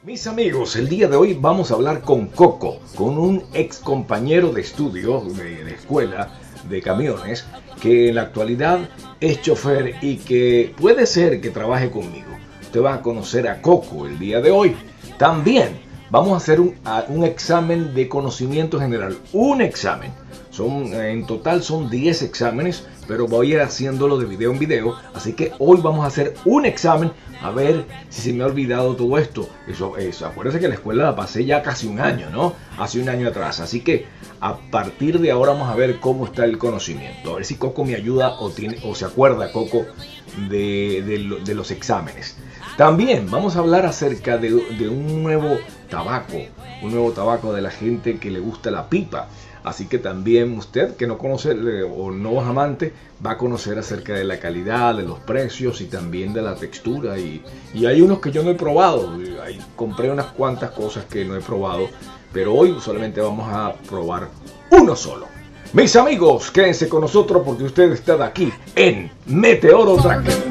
Mis amigos, el día de hoy vamos a hablar con Coco, con un ex compañero de estudio, de escuela, de camiones, que en la actualidad es chofer y que puede ser que trabaje conmigo. Usted va a conocer a Coco el día de hoy. También vamos a hacer un examen de conocimiento general, un examen. En total son 10 exámenes, pero voy a ir haciéndolo de video en video. Así que hoy vamos a hacer un examen a ver si se me ha olvidado todo esto. Acuérdense que la escuela la pasé ya casi un año, ¿no? Hace un año atrás. Así que a partir de ahora vamos a ver cómo está el conocimiento. A ver si Coco me ayuda o se acuerda Coco de los exámenes. También vamos a hablar acerca de un nuevo tabaco de la gente que le gusta la pipa. Así que también usted que no conoce o no es amante va a conocer acerca de la calidad, de los precios y también de la textura. Y hay unos que yo no he probado. Compré unas cuantas cosas que no he probado, pero hoy solamente vamos a probar uno solo. Mis amigos, quédense con nosotros porque usted está aquí en Meteoro Tracker.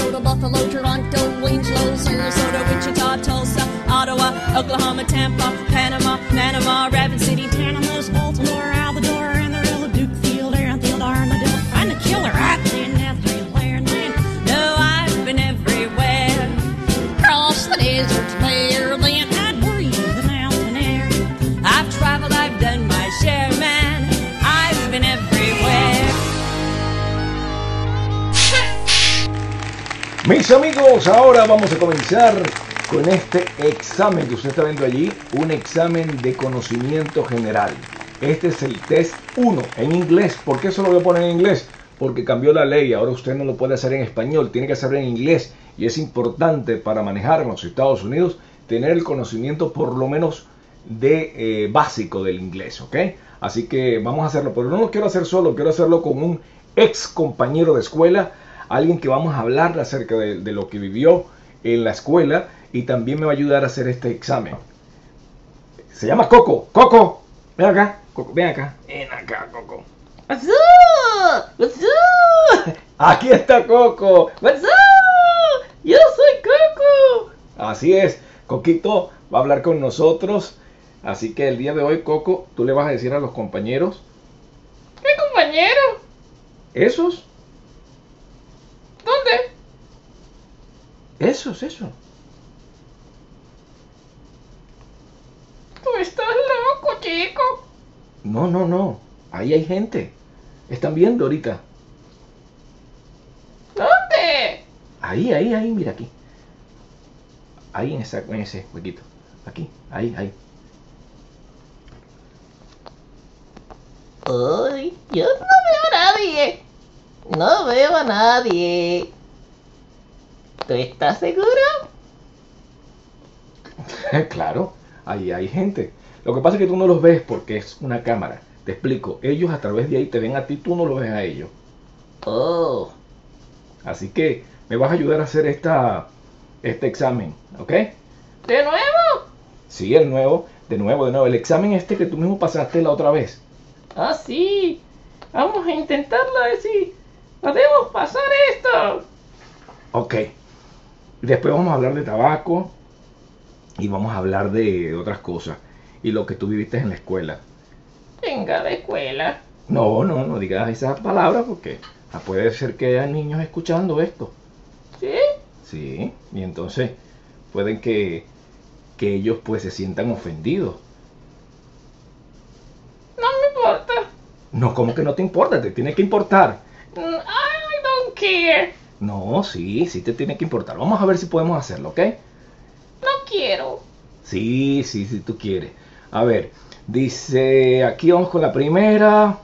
Ottawa, Oklahoma, Tampa, Panama, Rapid City, Panama, Baltimore, Alvador, Amarillo, Dukefield, Airfield, Armadillo, I'm the killer, I've been everywhere, no, I've been everywhere, across the desert clear, then I'd breathe the mountain air, I've traveled, I've done my share, man, I've been everywhere. Mis amigos, ahora vamos a comenzar con este examen que usted está viendo allí, un examen de conocimiento general. Este es el test 1 en inglés. ¿Por qué se lo voy a poner en inglés? Porque cambió la ley, ahora usted no lo puede hacer en español, tiene que hacerlo en inglés. Y es importante para manejar en los Estados Unidos tener el conocimiento por lo menos de básico del inglés, ¿ok? Así que vamos a hacerlo, pero no lo quiero hacer solo, quiero hacerlo con un ex compañero de escuela, alguien que vamos a hablar acerca de lo que vivió en la escuela. Y también me va a ayudar a hacer este examen. Se llama Coco. Coco, ven acá. Coco, ven acá. Ven acá, Coco. What's up? What's up? Aquí está Coco. What's up? Yo soy Coco. Así es. Coquito va a hablar con nosotros. Así que el día de hoy, Coco, tú le vas a decir a los compañeros. ¿Qué compañero? ¿Esos? ¿Dónde? Esos. Tú estás loco, chico. No. Ahí hay gente. Están viendo ahorita. ¿Dónde? Ahí, mira aquí. Ahí en ese huequito. Aquí, ahí. Ay, yo no veo a nadie. No veo a nadie. ¿Tú estás seguro? Claro, ahí hay gente. Lo que pasa es que tú no los ves porque es una cámara. Te explico, ellos a través de ahí te ven a ti, tú no los ves a ellos. Oh. Así que me vas a ayudar a hacer este examen, ¿ok? ¿De nuevo? Sí, de nuevo. El examen este que tú mismo pasaste la otra vez. Ah, sí. Vamos a intentarlo a ver si podemos pasar esto. Ok. Después vamos a hablar de tabaco y vamos a hablar de otras cosas. Y lo que tú viviste en la escuela. Venga, de escuela. No digas esas palabras porque puede ser que haya niños escuchando esto. ¿Sí? Sí, y entonces pueden que ellos pues se sientan ofendidos. No me importa. No, ¿cómo que no te importa? Te tiene que importar. I don't care. No, sí te tiene que importar. Vamos a ver si podemos hacerlo, ¿ok? No quiero. Sí, tú quieres. A ver, dice, aquí vamos con la primera.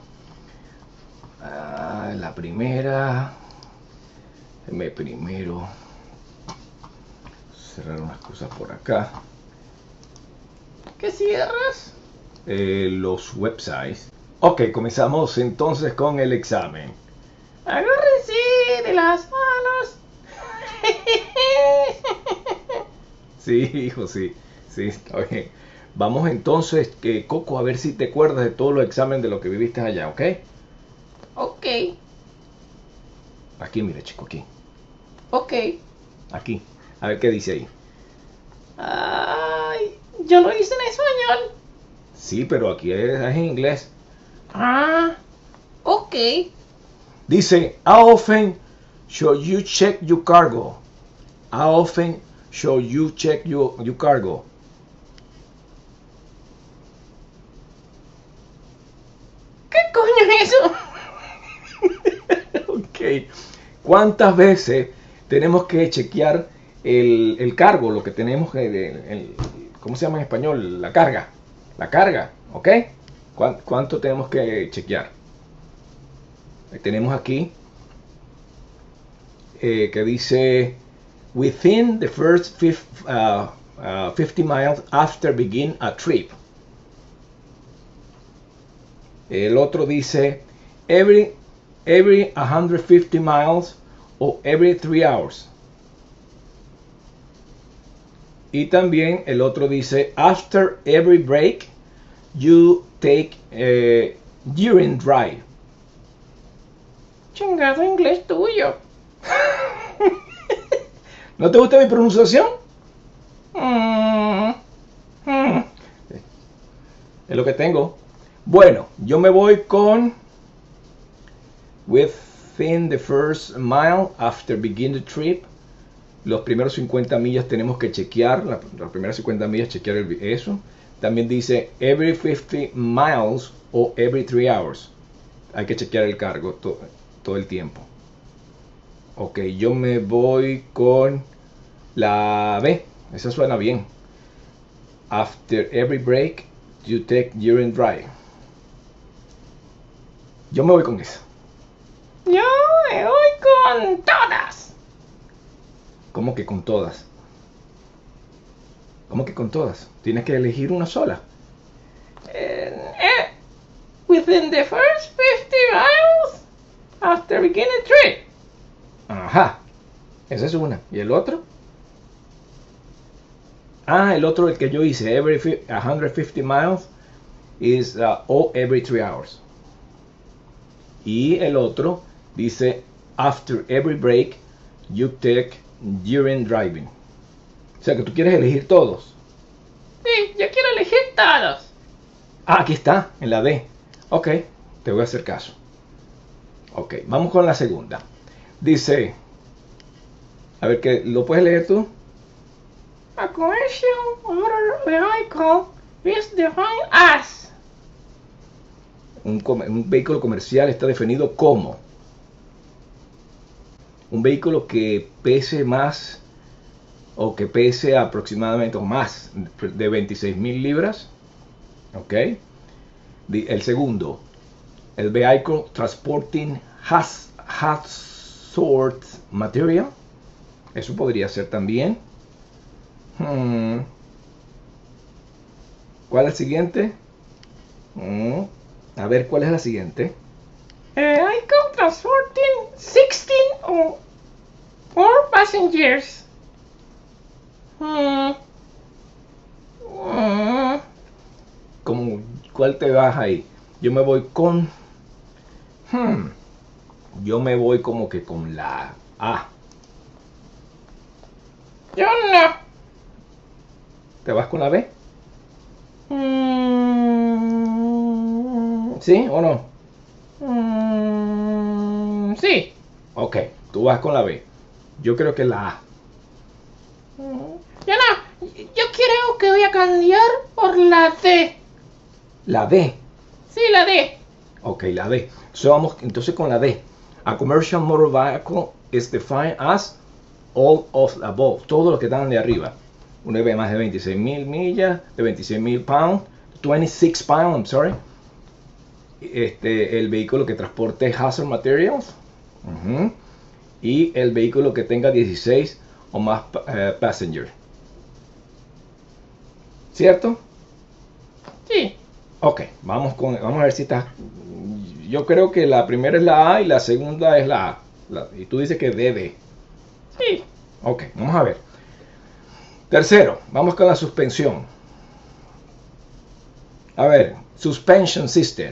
La primera. Déjame primero cerrar unas cosas por acá. ¿Qué cierras? Los websites. Ok, comenzamos entonces con el examen. Agárrense de las manos. Sí, hijo, sí, está bien. Vamos entonces, Coco, a ver si te acuerdas de todos los exámenes de lo que viviste allá, ¿ok? Ok. Aquí, mire, chico, aquí. Ok. Aquí. A ver qué dice ahí. Ah. Yo lo hice en español. Sí, pero aquí es en inglés. Ah, ok. Dice, how often should you check your cargo? How often should you check your cargo? ¿Qué coño es eso? Ok. ¿Cuántas veces tenemos que chequear el cargo? Lo que tenemos, ¿cómo se llama en español? La carga. La carga, ¿ok? ¿Cuánto tenemos que chequear? Tenemos aquí que dice within the first 50 miles after begin a trip. El otro dice every 150 miles o every 3 hours. Y también el otro dice after every break you take urine dry. Chingado inglés tuyo. ¿No te gusta mi pronunciación? Es lo que tengo. Bueno, yo me voy con within the first mile after begin the trip. Los primeros 50 millas tenemos que chequear, las primeras 50 millas chequear eso. También dice every 50 miles o every 3 hours. Hay que chequear el cargo todo el tiempo. Ok, yo me voy con la B. Esa suena bien. After every break, you take urine dry. Yo me voy con eso. Yo me voy con todas. ¿Cómo que con todas? ¿Cómo que con todas? Tienes que elegir una sola. Within the first 50 miles after beginning trip. Ajá. Esa es una. ¿Y el otro? Ah, el otro, el que yo hice. Every 150 miles is or every 3 hours. Y el otro dice after every break you take urine driving. O sea que tú quieres elegir todos. Sí, yo quiero elegir todos. Ah, aquí está, en la D. Ok, te voy a hacer caso. Ok, vamos con la segunda. Dice, a ver, ¿qué lo puedes leer tú? A commercial motor vehicle is defined as. Un vehículo comercial está definido como un vehículo que pese más o que pese aproximadamente o más de 26,000 libras. Ok. El segundo, el vehicle transporting hazard material. Eso podría ser también. ¿Cuál es el siguiente? A ver, ¿cuál es la siguiente? Vehicle transporting 16 or more passengers. ¿Cuál te vas ahí? Yo me voy con... Yo me voy como que con la A. Yo no. ¿Te vas con la B? ¿Sí o no? Sí. Ok, tú vas con la B. Yo creo que la A. Yo no. Yo creo que voy a cambiar por la D. La D. Sí, la D. Ok, la D. So, vamos entonces con la D. A commercial motor vehicle is defined as all of the above. Todo lo que están de arriba. Un de más de 26,000 millas, de 26,000 pounds, 26 pounds, I'm sorry. El vehículo que transporte hazard materials. Y el vehículo que tenga 16 o más passengers. ¿Cierto? Sí. Ok, vamos a ver si está. Yo creo que la primera es la A y la segunda es la A. Y tú dices que DD. Sí. Ok, vamos a ver. Tercero, vamos con la suspensión. A ver, suspension system.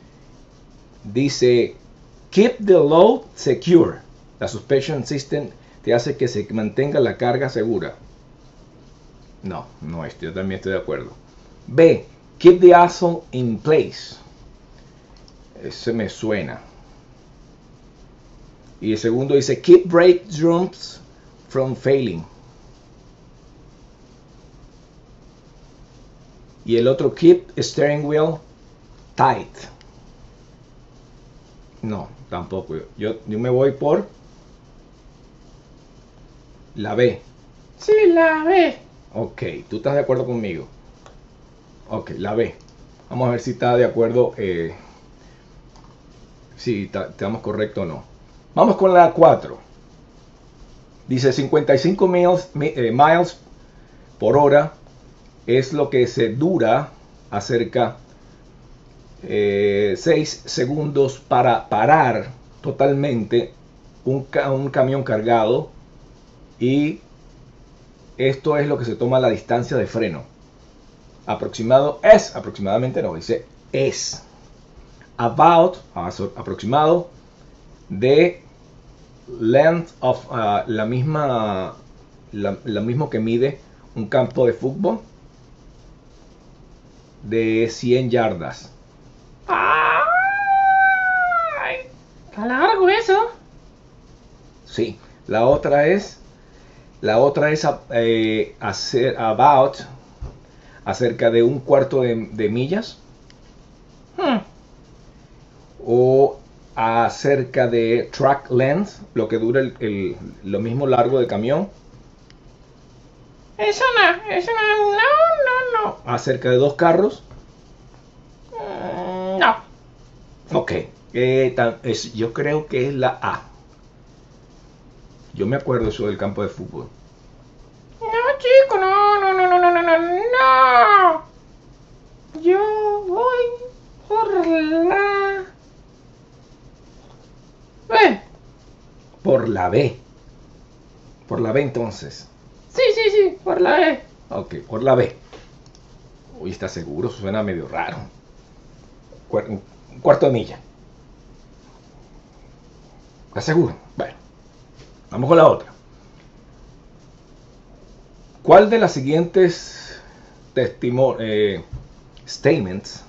Dice, keep the load secure. La suspension system te hace que se mantenga la carga segura. No, no es. Yo también estoy de acuerdo. B. Keep the axle in place. Ese me suena. Y el segundo dice keep brake drums from failing. Y el otro keep steering wheel tight. No, tampoco. Yo me voy por la B. Sí, la B. Ok, ¿tú estás de acuerdo conmigo? Ok, la B. Vamos a ver si está de acuerdo, si estamos correcto o no. Vamos con la 4. Dice 55 miles por hora es lo que se dura acerca 6 segundos para parar totalmente un camión cargado, y esto es lo que se toma la distancia de freno. Aproximadamente no, dice es. About, aproximado, de length of, la mismo que mide un campo de fútbol, de 100 yardas. ¡Ay! Está largo eso. Sí, la otra es hacer about, acerca de un cuarto de millas, o acerca de track length, lo que dura lo mismo largo del camión, Eso no. acerca de 2 carros. No. Ok, yo creo que es la A. Yo me acuerdo eso del campo de fútbol. No, chico, no. Yo voy por la B. Por la B. Por la B entonces. Sí, por la B. Ok, por la B. Uy, ¿está seguro? Suena medio raro. Un cuarto de milla. ¿Estás seguro? Bueno, vamos con la otra. ¿Cuál de las siguientes statements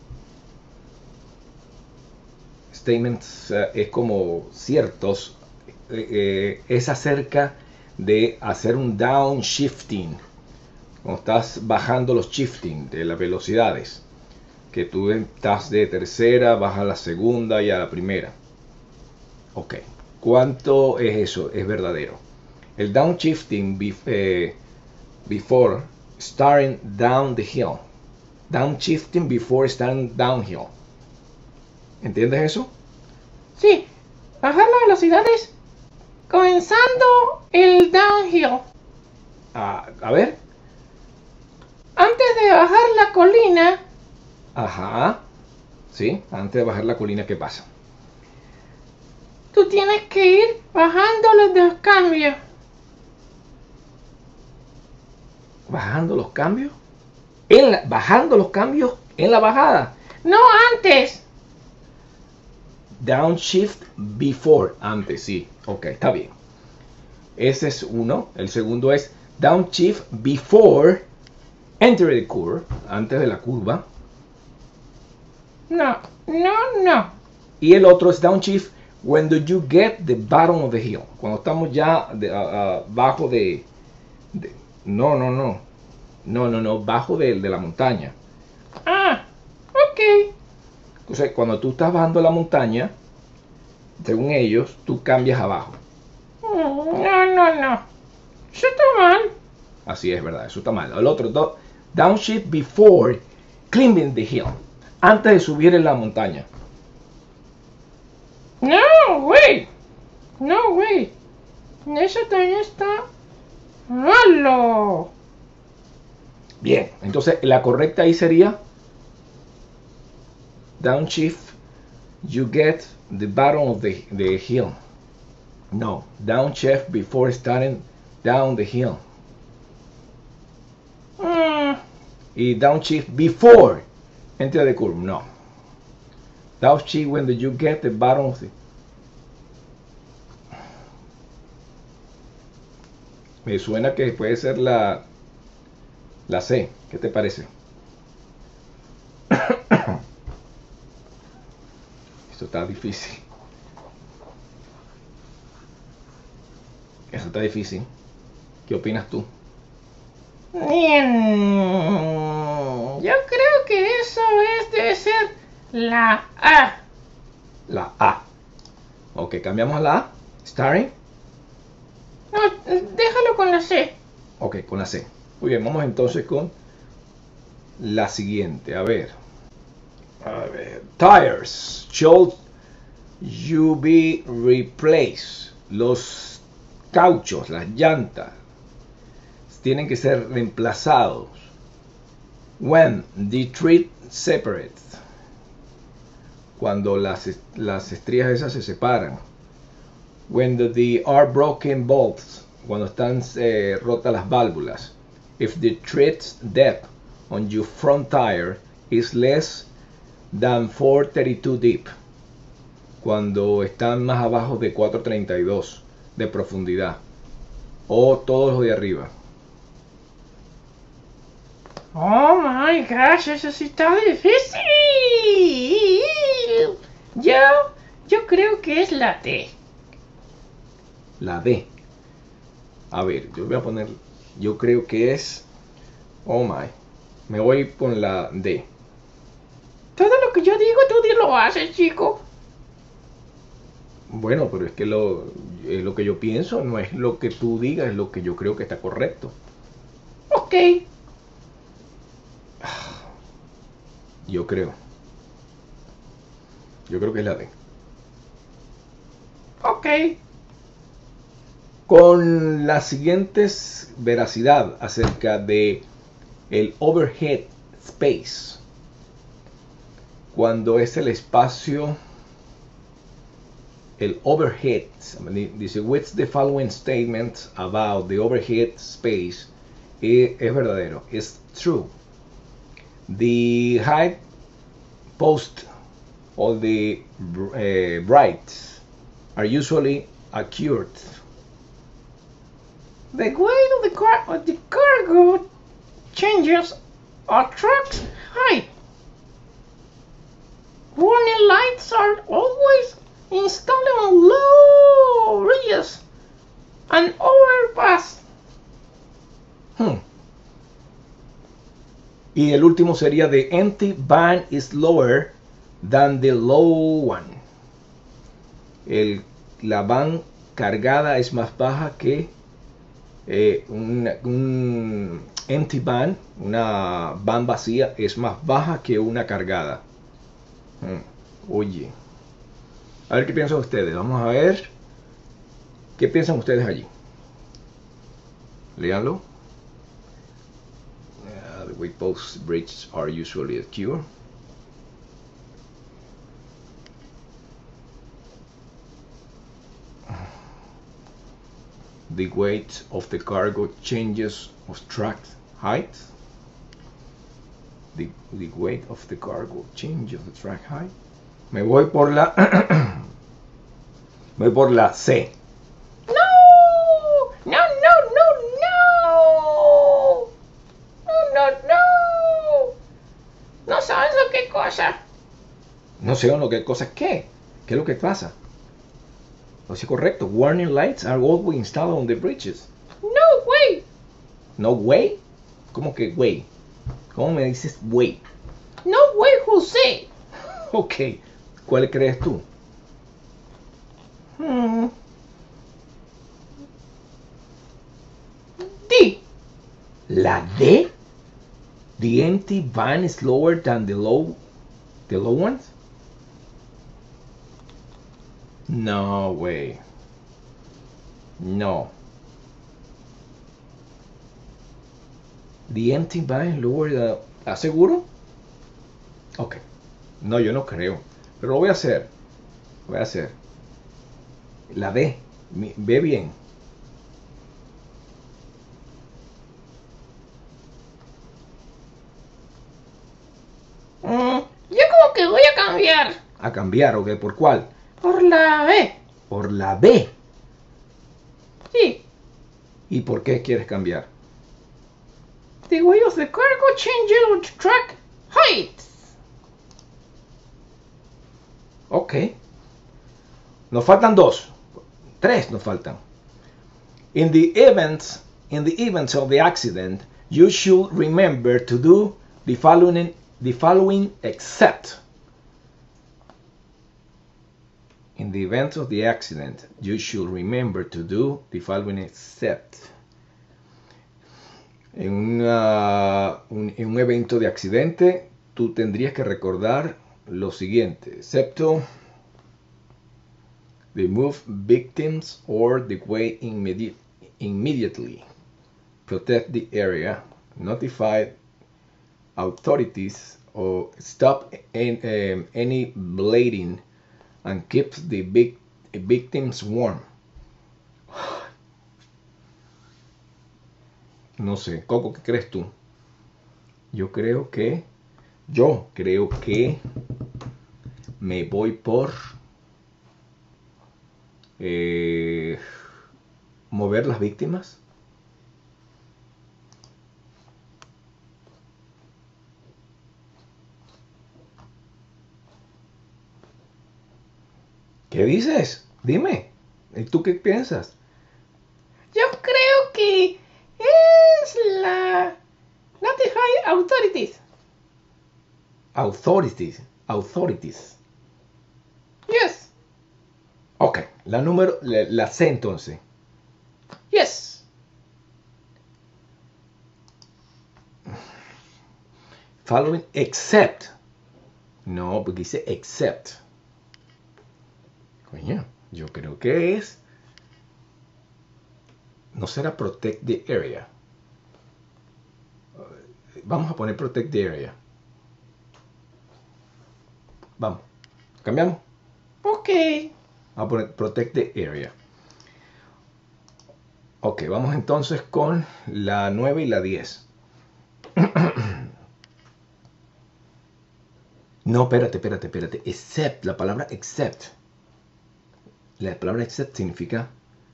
es como ciertos, es acerca de hacer un downshifting, cuando estás bajando los shifting de las velocidades, que tú estás de tercera, bajas a la segunda y a la primera? Ok, ¿cuánto es eso? Es verdadero. El downshifting before starting down the hill. Downshifting before starting downhill. ¿Entiendes eso? Sí, bajar las velocidades comenzando el downhill. A ver. Antes de bajar la colina, Ajá. Sí, antes de bajar la colina, ¿qué pasa? tú tienes que ir bajando los dos cambios. ¿Bajando los cambios? ¿Bajando los cambios en la bajada? No antes. Downshift before. Antes, sí. Ok, está bien. Ese es uno. El segundo es downshift before enter the curve. Antes de la curva. No. Y el otro es downshift when do you get the bottom of the hill. Cuando estamos ya bajo de... No. Bajo de la montaña. Ok. Entonces, cuando tú estás bajando la montaña, según ellos, tú cambias abajo. No. Eso está mal. Así es, ¿verdad? Eso está mal. El otro, downshift before climbing the hill. Antes de subir en la montaña. No, güey. Eso también está malo. Bien, entonces la correcta ahí sería downshift, you get the bottom of the hill. No, downshift before starting down the hill. Y downshift before enter the curve. No. Downshift when you get the bottom of the... Me suena que puede ser la La C, ¿qué te parece? Esto está difícil. Eso está difícil. ¿Qué opinas tú? Bien. Yo creo que eso debe ser la A. La A. Ok, cambiamos a la A. Starring. No, déjalo con la C. Ok, con la C. Muy bien, vamos entonces con la siguiente. A ver. Tires should you be replaced. Los cauchos, las llantas, tienen que ser reemplazados. When the tread separates. Cuando las estrías esas se separan. When the are broken bolts. Cuando están rotas las válvulas. If the tread's depth on your front tire is less than 432 deep. Cuando están más abajo de 432 de profundidad. O todos los de arriba. Oh my gosh, eso sí está difícil. Yo creo que es la D. La D. A ver, yo voy a poner. Yo creo que es. Oh my. Me voy con la D. Todo lo que yo digo, tú lo haces, chico. Bueno, pero es que lo que yo pienso no es lo que tú digas, es lo que yo creo que está correcto. Ok. Yo creo que es la D. Ok. Con las siguientes veracidad acerca de el overhead space. Cuando es el espacio, el overhead, dice, what's the following statement about the overhead space? Es verdadero, it's true. The height post or the brights are usually accurate. The weight of the cargo changes a truck's height. Warning lights are always installed on low ridges and overpass. Y el último sería the empty van is lower than the low one. La van cargada es más baja que un empty van, una van vacía es más baja que una cargada. Oye, a ver qué piensan ustedes. Vamos a ver qué piensan ustedes allí. Léanlo. The weight post bridges are usually accurate. The weight of the cargo changes of track height. The weight of the cargo changes the track height. Me voy por la me voy por la C. No. No. No sabes lo que cosa. No sé lo que cosa qué. ¿Qué es lo que pasa? No es correcto. Warning lights are always installed on the bridges. No way. No way. ¿Cómo que way? ¿Cómo me dices way? No way, José. Ok. ¿Cuál crees tú? D. ¿La D? The empty van is lower than the low ones? No way. No. The empty van is lower than... ¿Estás seguro? Ok. No, yo no creo. Pero lo voy a hacer. La D. Ve bien. Yo como que voy a cambiar. A cambiar, ¿ok? ¿Por cuál? Por la B. Por la B. Sí. ¿Y por qué quieres cambiar? the way of the cargo changing to track heights. Ok. Nos faltan dos. Tres nos faltan. In the events of the accident, you should remember to do the following except. In the event of the accident, you should remember to do the following except. En un evento de accidente, tú tendrías que recordar lo siguiente, excepto remove victims or the way immediately, protect the area, notify authorities, or stop any bleeding, and keep the victims warm. No sé, Coco, ¿qué crees tú? Yo creo que me voy por mover las víctimas. ¿Qué dices? Dime. ¿Y tú qué piensas? Yo creo que es la Notify Authorities. Authorities. Yes. Ok, la C entonces. Yes. Following except. No, porque dice except. Coño, yo creo que es. No será protect the area. Vamos a poner protect the area. Vamos. ¿Cambiamos? Ok. Vamos a poner protect the area. Ok, vamos entonces con la 9 y la 10. No, espérate. Except, la palabra except. La palabra except significa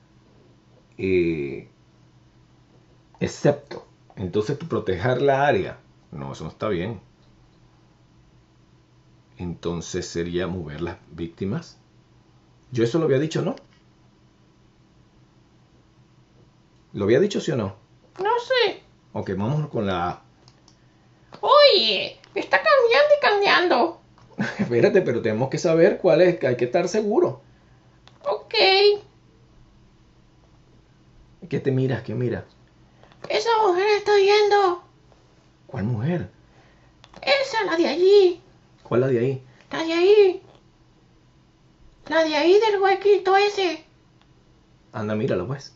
excepto. Entonces tú proteger la área. No, eso no está bien. Entonces sería mover las víctimas. Yo eso lo había dicho, ¿no? ¿Lo había dicho sí o no? No sé. Ok, vamos con la A. Oye, está cambiando y cambiando. Espérate, pero tenemos que saber cuál es, que hay que estar seguro. Ok. ¿Qué te miras? ¿Qué miras? Esa mujer está yendo. ¿Cuál mujer? Esa, la de allí. ¿Cuál la de ahí? La de ahí. La de ahí del huequito ese. Anda, míralo pues.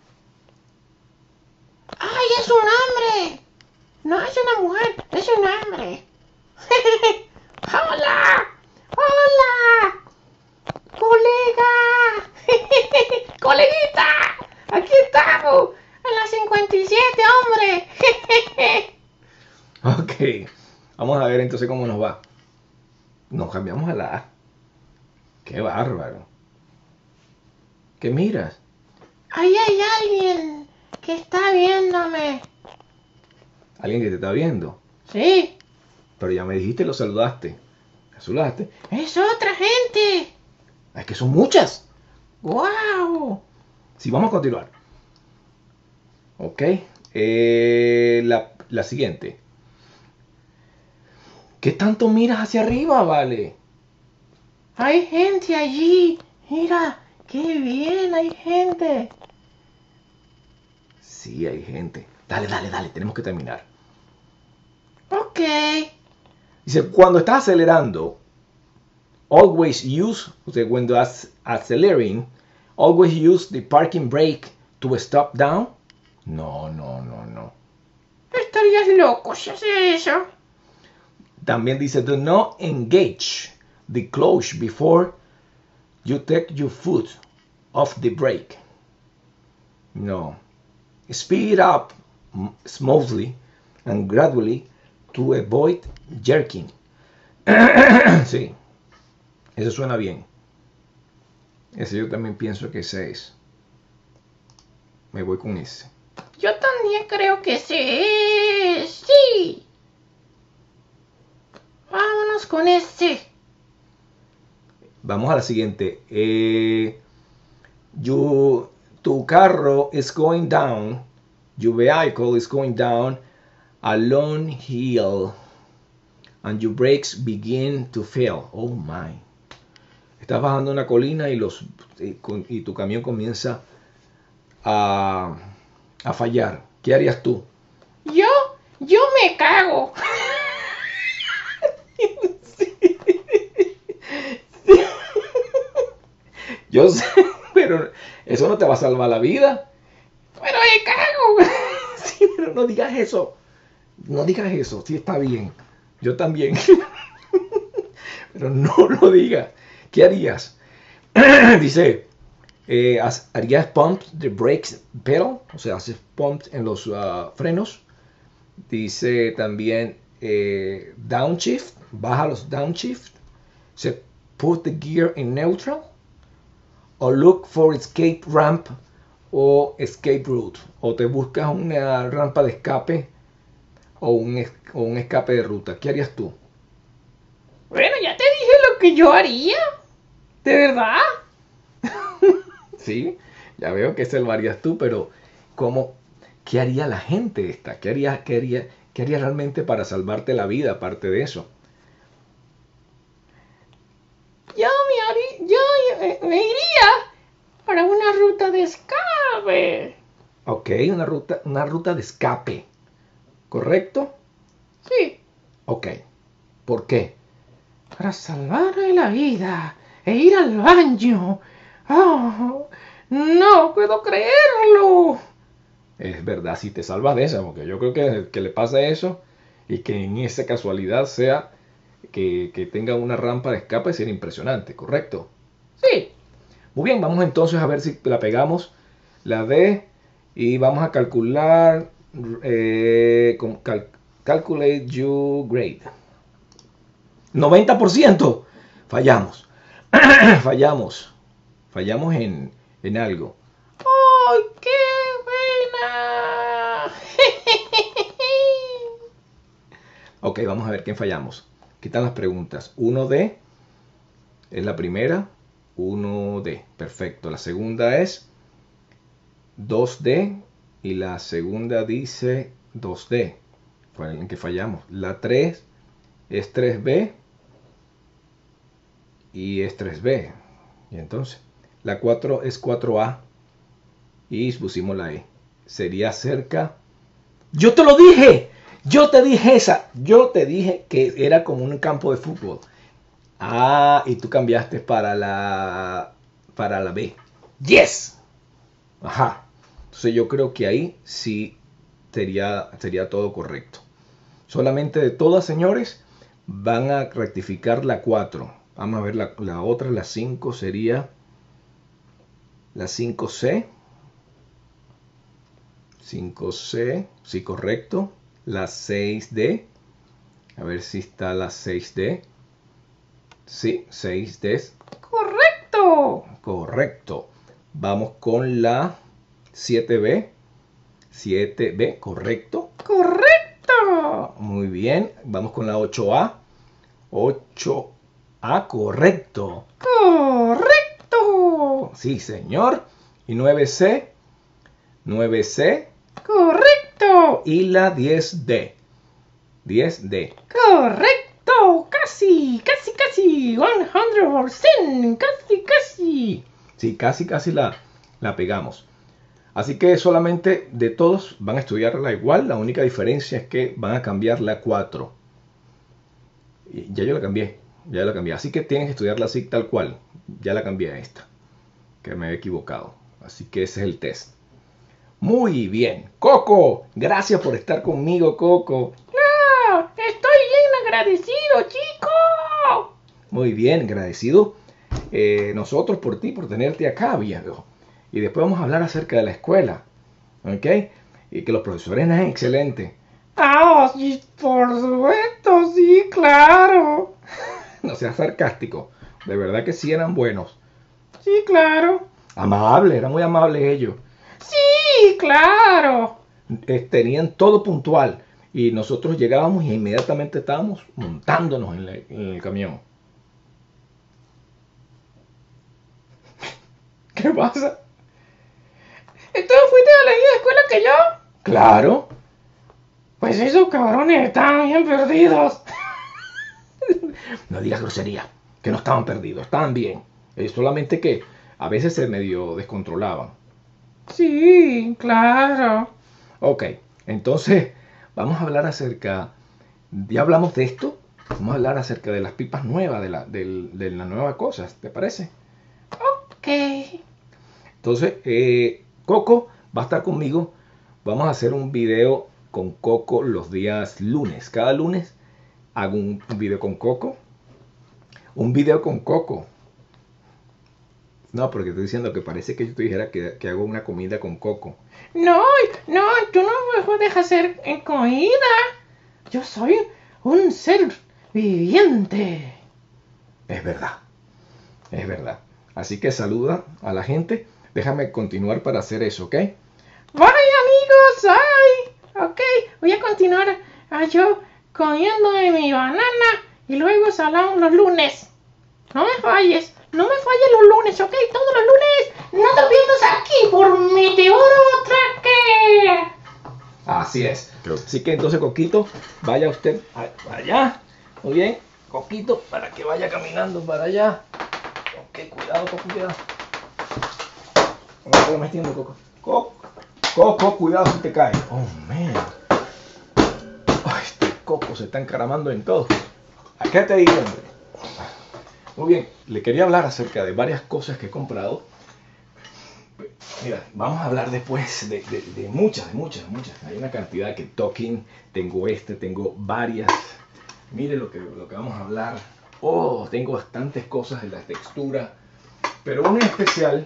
¡Ay, es un hombre! No es una mujer, es un hombre. ¡Hola! ¡Hola! ¡Colega! ¡Coleguita! ¡Aquí estamos! ¡En la 57, hombre! Ok, vamos a ver entonces cómo nos va. Nos cambiamos a la A. ¡Qué bárbaro! ¿Qué miras? Ahí hay alguien que está viéndome. ¿Alguien que te está viendo? Sí, Pero ya me dijiste y lo saludaste. ¿Me saludaste? es otra gente. Es que son muchas. ¡Guau! Sí, vamos a continuar. Ok. La siguiente. ¿Qué tanto miras hacia arriba, vale? Hay gente allí. Mira, qué bien, hay gente. Sí, hay gente. Dale, tenemos que terminar. Ok. Dice, cuando estás acelerando, always use, o sea, when accelerating, always use the parking brake to stop down. No. Estarías loco si hace eso. También dice, do not engage the clutch before you take your foot off the brake. No. Speed up smoothly and gradually to avoid jerking. Sí. Eso suena bien. Ese yo también pienso que ese es. Me voy con ese. Yo también creo que sí. Sí. Vámonos con ese. Vamos a la siguiente. Tu carro is going down. Your vehicle is going down a long hill. And your brakes begin to fail. Oh my. Estás bajando una colina y tu camión comienza a fallar. ¿Qué harías tú? Yo me cago. Yo sé, pero eso no te va a salvar la vida. Pero me cago. Sí, pero no digas eso. No digas eso. Sí, está bien. Yo también. Pero no lo digas. ¿Qué harías? Dice, ¿harías pump the brakes pedal? O sea, haces pump en los frenos. Dice también downshift. Baja los downshift. Se put the gear in neutral. O look for escape ramp o escape route. O te buscas una rampa de escape o un escape de ruta. ¿Qué harías tú? Bueno, ya te dije lo que yo haría. ¿De verdad? Sí, ya veo que ese lo harías tú, pero ¿qué haría la gente esta? ¿Qué haría realmente para salvarte la vida aparte de eso? Yo me iría para una ruta de escape. Ok, una ruta de escape. ¿Correcto? Sí. Ok. ¿Por qué? Para salvarme la vida e ir al baño. Oh, no puedo creerlo. Es verdad, si te salvas de esa, porque yo creo que le pasa eso y que en esa casualidad sea que tenga una rampa de escape sería impresionante, ¿correcto? Sí. Muy bien, vamos entonces a ver si la pegamos, la D, y vamos a calcular, calculate your grade. 90%. Fallamos. Fallamos en algo. ¡Ay, qué buena! Ok, vamos a ver quién fallamos. ¿Qué tal las preguntas? 1D es la primera. 1D, perfecto. La segunda es 2D y la segunda dice 2D. Fue en que fallamos. La 3 es 3B y es 3B. Y entonces, la 4 es 4A y pusimos la E. Sería cerca. ¡Yo te lo dije! Yo te dije esa. Yo te dije que era como un campo de fútbol. Ah, y tú cambiaste para la B. ¡Yes! Ajá. Entonces yo creo que ahí sí sería todo correcto. Solamente de todas, señores, van a rectificar la 4. Vamos a ver la otra, la 5 sería la 5C. 5C, sí, correcto. La 6D. A ver si está la 6D. Sí, 6D. ¡Correcto! Correcto. Vamos con la 7B. 7B, correcto. ¡Correcto! Muy bien. Vamos con la 8A. 8A, correcto. ¡Correcto! Sí, señor. Y 9C. 9C. ¡Correcto! Y la 10D. 10D. ¡Correcto! ¡Casi! ¡Casi, casi! 100%. ¡Casi, casi! Sí, casi la pegamos. Así que solamente de todos van a estudiarla igual. La única diferencia es que van a cambiar la 4. Y ya yo la cambié. Así que tienen que estudiarla así tal cual. Ya la cambié a esta. Que me había equivocado. Así que ese es el test. Muy bien. Coco, gracias por estar conmigo, Coco. ¡Ah! ¡Estoy bien agradecido, chico! Muy bien, agradecido nosotros por ti, por tenerte acá, viejo. Y después vamos a hablar acerca de la escuela. ¿Ok? Y que los profesores eran excelentes. ¡Ah, sí, por supuesto! ¡Sí, claro! No seas sarcástico. De verdad que sí eran buenos. Sí, claro. Amables, eran muy amables ellos. Sí, claro. tenían todo puntual. Y nosotros llegábamos y inmediatamente estábamos montándonos en el camión. ¿Qué pasa? ¿Y tú fuiste a la misma escuela que yo? Claro. Pues esos cabrones estaban bien perdidos. No digas grosería, que no estaban perdidos, estaban bien. Solamente que a veces se medio descontrolaban. Sí, claro. Ok, entonces vamos a hablar acerca, ya hablamos de esto, vamos a hablar acerca de las pipas nuevas, de la nueva cosa, ¿te parece? Ok. Entonces, Coco va a estar conmigo, vamos a hacer un video con Coco los días lunes. Cada lunes hago un video con Coco. Un video con Coco. No, porque estoy diciendo que parece que yo te dijera que hago una comida con Coco. No, tú no me puedes hacer comida. Yo soy un ser viviente. Es verdad. Es verdad. Así que saluda a la gente. Déjame continuar para hacer eso, ¿ok? Bye, amigos. Bye. Ok, voy a continuar yo comiendo de mi banana y luego salamos los lunes. No me falles. No me falles los lunes, ¿ok? Todos los lunes. No te pierdas aquí por Meteoro Tracker. Así es. Así que entonces, Coquito, vaya usted allá. Muy bien. Coquito, para que vaya caminando para allá. Ok, cuidado, Coco, cuidado. No me estoy metiendo, Coco. Coco, cuidado si te caes. Oh, man. Ay, este Coco se está encaramando en todo. ¿A qué te digo, hombre? Muy bien, le quería hablar acerca de varias cosas que he comprado. Mira, vamos a hablar después de muchas. Hay una cantidad que Talking, tengo varias. Mire lo que vamos a hablar. Oh, tengo bastantes cosas de la textura. Pero una en especial,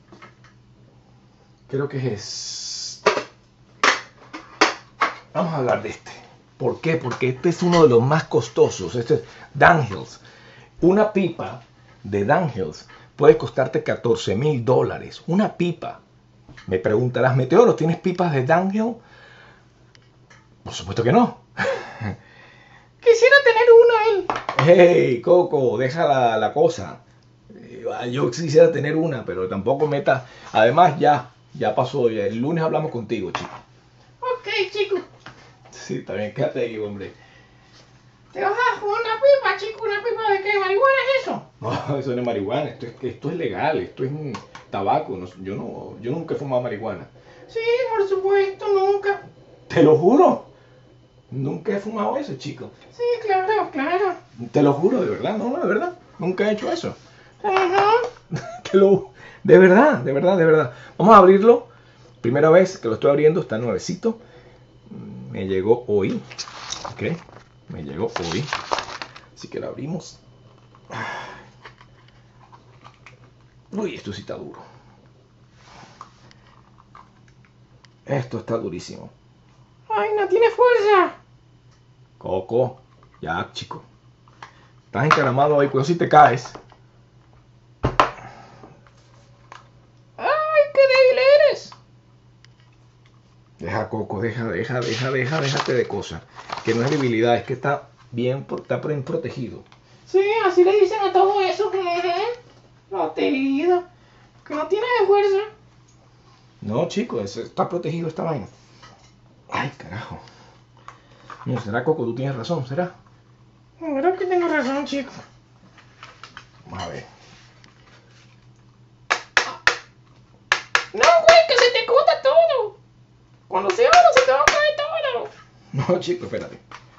creo que es... Vamos a hablar de este. ¿Por qué? Porque este es uno de los más costosos. Este es Dunhills. Una pipa de Dunhills puede costarte $14,000. Una pipa. Me preguntarás, Meteoro, ¿tienes pipas de Dunhill? Por supuesto que no. Quisiera tener una, él. Hey, Coco, deja la cosa. Yo quisiera tener una, pero tampoco meta. Además, ya pasó. El lunes hablamos contigo, chico. Ok, chico. Sí, está bien, quédate ahí, hombre. ¿Te vas a fumar una pipa, chico? ¿Una pipa de qué? ¿Marihuana es eso? No, eso no es marihuana. Esto es legal. Esto es un tabaco. Yo nunca he fumado marihuana. Sí, por supuesto, nunca. Te lo juro. Nunca he fumado eso, chico. Sí, claro. Te lo juro, de verdad. No, de verdad. Nunca he hecho eso. Ajá. De verdad. Vamos a abrirlo. Primera vez que lo estoy abriendo. Está nuevecito. Me llegó hoy. Ok. Me llegó hoy. Así que lo abrimos. Uy, esto sí está duro. Esto está durísimo. Ay, no tiene fuerza. Coco, ya, chico. Estás encaramado ahí, cuidado si te caes. Ay, qué débil eres. Deja, Coco, déjate de cosas. Que no es debilidad, es que está bien protegido. Sí, así le dicen a todo eso. Protegido. Que no tiene fuerza. No, chico, está protegido esta vaina. Ay, carajo. Mira, ¿será, Coco? Tú tienes razón, ¿será? Creo que tengo razón, chico. Vamos a ver. No, güey, que se te corta todo. Cuando se abra se te va a caer todo. No, chico, espérate.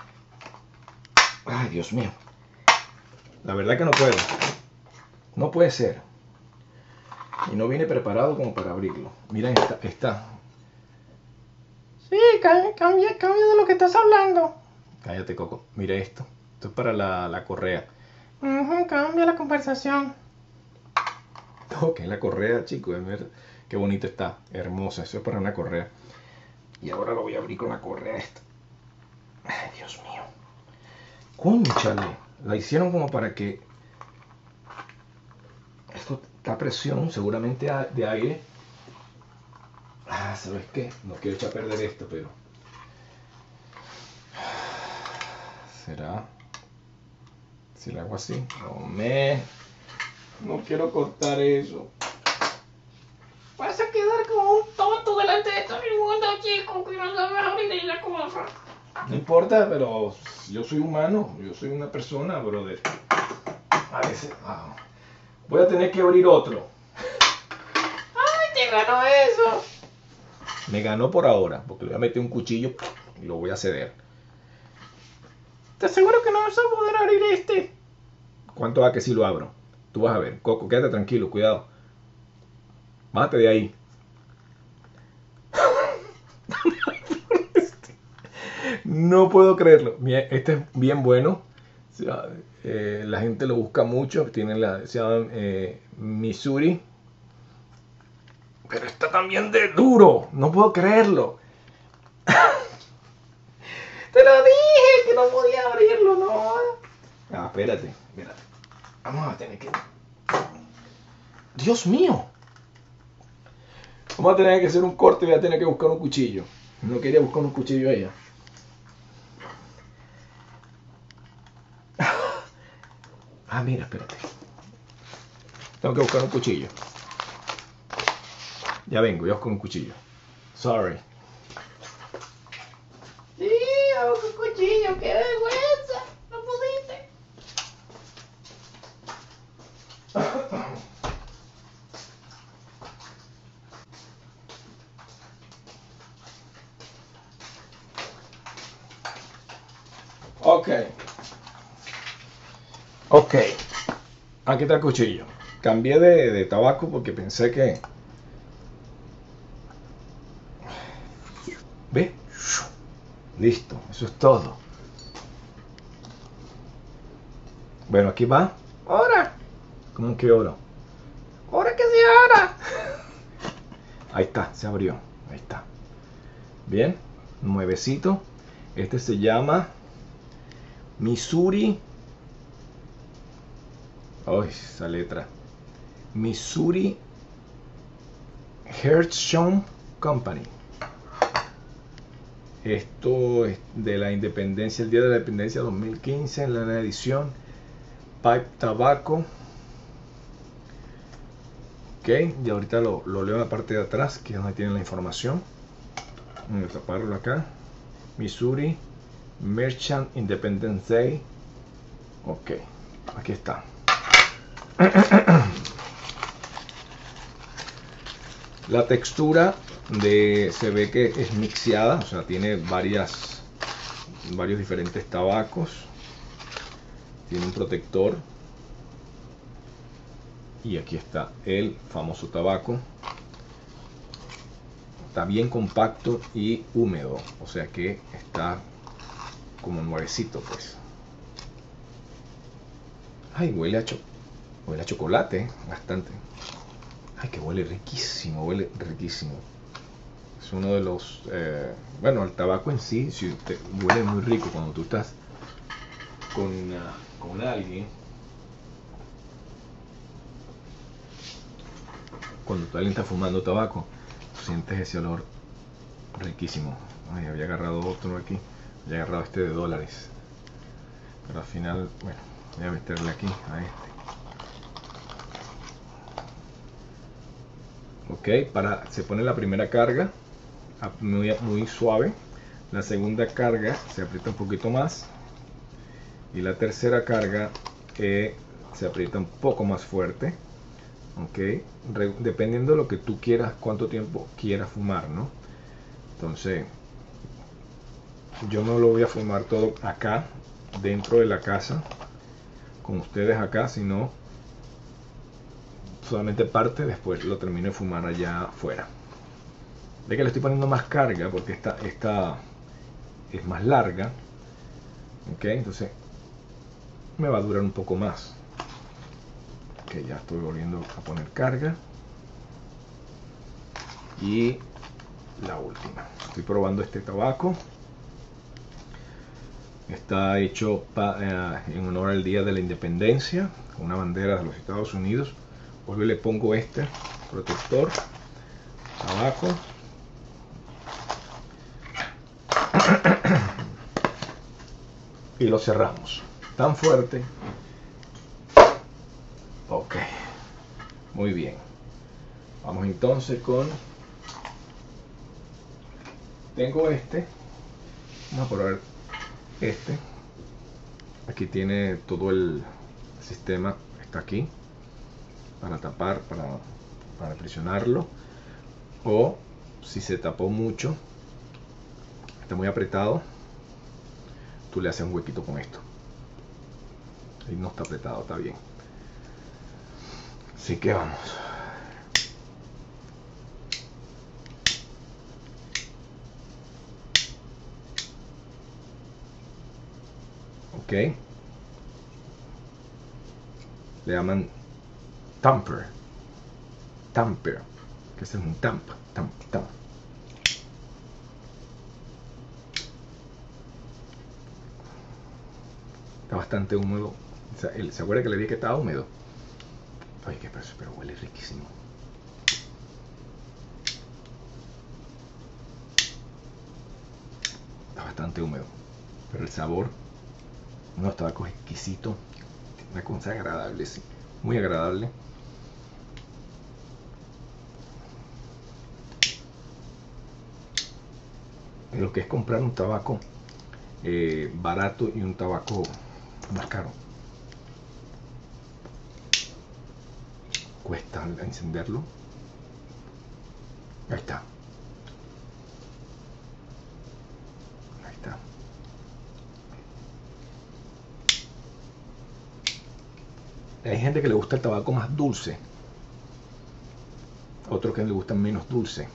Ay, Dios mío. La verdad que no puedo. No puede ser. Y no viene preparado como para abrirlo. Mira, está. Sí, cambia de lo que estás hablando. Cállate, Coco. Mira esto. Esto es para la correa. Cambia la conversación. Ok, la correa, chico. Qué bonita está. Hermosa. Eso es para una correa. Y ahora lo voy a abrir con la correa esta. Ay, Dios mío. Cónchale. La hicieron como para que... Esto está a presión, seguramente de aire. Ay, ¿Sabes qué? No quiero echar a perder esto, pero... ¿Será? Si lo hago así. No quiero cortar eso. Vas a quedar como un tonto delante de todo el mundo, chico, que no sabes abrir la cosa. No importa, pero yo soy humano. Yo soy una persona, brother. A veces... voy a tener que abrir otro. ¡Ay, te ganó eso! Me ganó por ahora, porque le voy a meter un cuchillo y lo voy a ceder. Te aseguro que no vas a poder abrir este. ¿Cuánto va que si lo abro? Tú vas a ver. Coco, quédate tranquilo, cuidado. Bájate de ahí. No puedo creerlo. Este es bien bueno. La gente lo busca mucho. Se llama Missouri. Pero está también de duro. No puedo creerlo. Te lo dije que no podía abrirlo, no. Espérate. Vamos a tener que... Dios mío. Vamos a tener que hacer un corte y voy a tener que buscar un cuchillo. No quería buscar un cuchillo ella. Mira, espérate. Tengo que buscar un cuchillo. Ya vengo, yo con un cuchillo. Sorry. Sí, hago con cuchillo, qué vergüenza. No pudiste. Ok. Aquí está el cuchillo. Cambié de tabaco porque pensé que... ¿Ve? Listo, eso es todo. Bueno, aquí va. Ahora. ¿Cómo que oro? Ahora que se abra. Ahí está, se abrió. Ahí está. Bien, nuevecito. Este se llama Missouri. Ay, esa letra. Missouri Hearthstone Company. Esto es de la independencia, el día de la independencia 2015, en la edición Pipe Tobacco. Ok, y ahorita lo leo en la parte de atrás, que es donde tienen la información. Voy a taparlo acá. Missouri Merchant Independence Day. Ok, aquí está. La textura se ve que es mixeada, o sea, tiene varios diferentes tabacos. Tiene un protector. Y aquí está el famoso tabaco. Está bien compacto y húmedo, o sea que está como nuevecito, pues. Ay, huele a chocolate, bastante. Ay, que huele riquísimo, Es uno de los... bueno, el tabaco en sí, huele muy rico cuando tú estás con alguien. Cuando alguien está fumando tabaco, sientes ese olor riquísimo. Ay, había agarrado otro aquí. Había agarrado este de dólares. Pero al final, bueno, voy a meterle aquí a este. Ok, se pone la primera carga muy suave. La segunda carga se aprieta un poquito más. Y la tercera carga se aprieta un poco más fuerte. Ok, dependiendo de lo que tú quieras, cuánto tiempo quieras fumar, ¿no? Entonces, yo no lo voy a fumar todo acá, dentro de la casa, con ustedes acá, sino solamente parte, después lo termino de fumar allá afuera. Ve que le estoy poniendo más carga porque esta es más larga. Ok, entonces me va a durar un poco más. Ok, ya estoy volviendo a poner carga. Y la última. Estoy probando este tabaco. Está hecho en honor al Día de la Independencia, con una bandera de los Estados Unidos. Vuelvo y le pongo este protector, tabaco. y lo cerramos. Tan fuerte. Ok, muy bien. Vamos entonces con... Tengo este. Vamos a probar este. Aquí tiene todo el sistema. Está aquí. Para tapar, para presionarlo. O si se tapó mucho, está muy apretado, tú le haces un huequito con esto. Ahí no está apretado, está bien. Así que vamos. Ok. Le llaman tamper. Tamper. Que es un tamp. Está bastante húmedo. ¿Se acuerda que le dije que estaba húmedo? Ay, qué pero huele riquísimo. Está bastante húmedo. Pero el sabor, unos tabacos exquisitos. Una cosa agradable, sí. Muy agradable. Lo que es comprar un tabaco barato y un tabaco más caro. Cuesta encenderlo. Ahí está. Ahí está. Hay gente que le gusta el tabaco más dulce. Otros que le gustan menos dulce.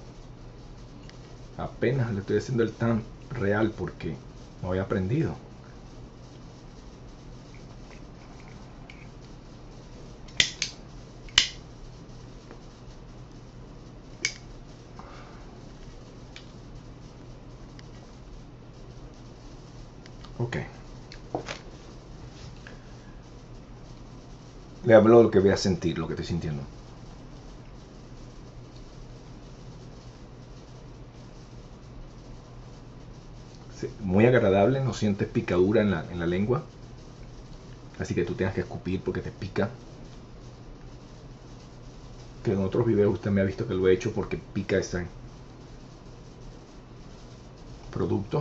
Apenas le estoy haciendo el tan real porque no había aprendido. Ok. Le hablo de lo que voy a sentir, lo que estoy sintiendo. Muy agradable, no sientes picadura en la lengua, así que tú tengas que escupir porque te pica. Que en otros videos usted me ha visto que lo he hecho porque pica ese producto.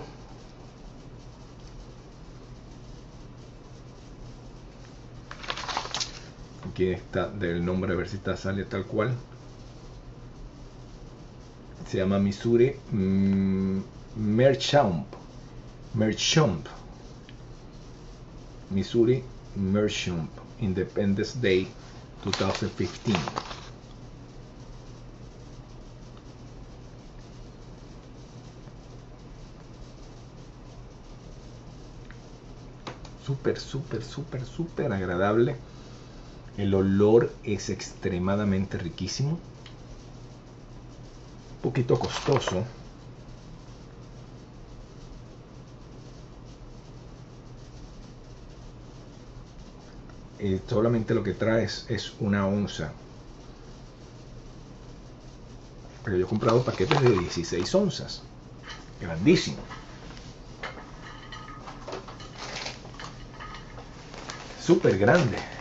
Aquí está del nombre, a ver si está sale tal cual. Se llama Missouri Meerschaum. Missouri Meerschaum Independence Day 2015. Súper agradable. El olor es extremadamente riquísimo. Un poquito costoso. Solamente lo que trae es 1 onza. Pero yo he comprado paquetes de 16 onzas. Grandísimo. Súper grande.